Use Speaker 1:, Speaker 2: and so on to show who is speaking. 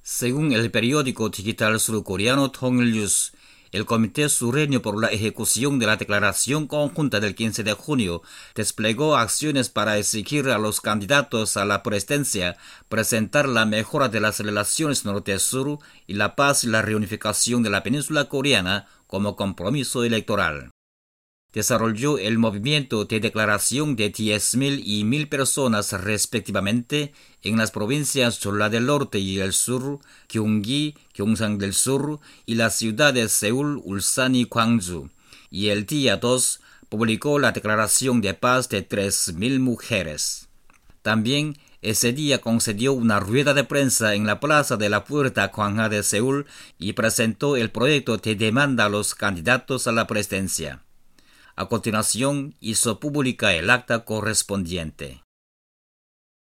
Speaker 1: Según el periódico digital surcoreano 통일뉴스, el Comité Sureño por la Ejecución de la Declaración Conjunta del 15 de junio desplegó acciones para exigir a los candidatos a la presidencia presentar la mejora de las relaciones norte-sur y la paz y la reunificación de la península coreana como compromiso electoral. Desarrolló el movimiento de declaración de 10.000 y 1.000 personas respectivamente en las provincias Jeolla del Norte y el Sur, Gyeonggi, Gyeongsang del Sur y las ciudades Seúl, Ulsan y Gwangju, y el día 2 publicó la declaración de paz de 3.000 mujeres. También ese día concedió una rueda de prensa en la plaza de la Puerta Gwanghwa de Seúl y presentó el proyecto de demanda a los candidatos a la presidencia. A continuación hizo pública el acta correspondiente.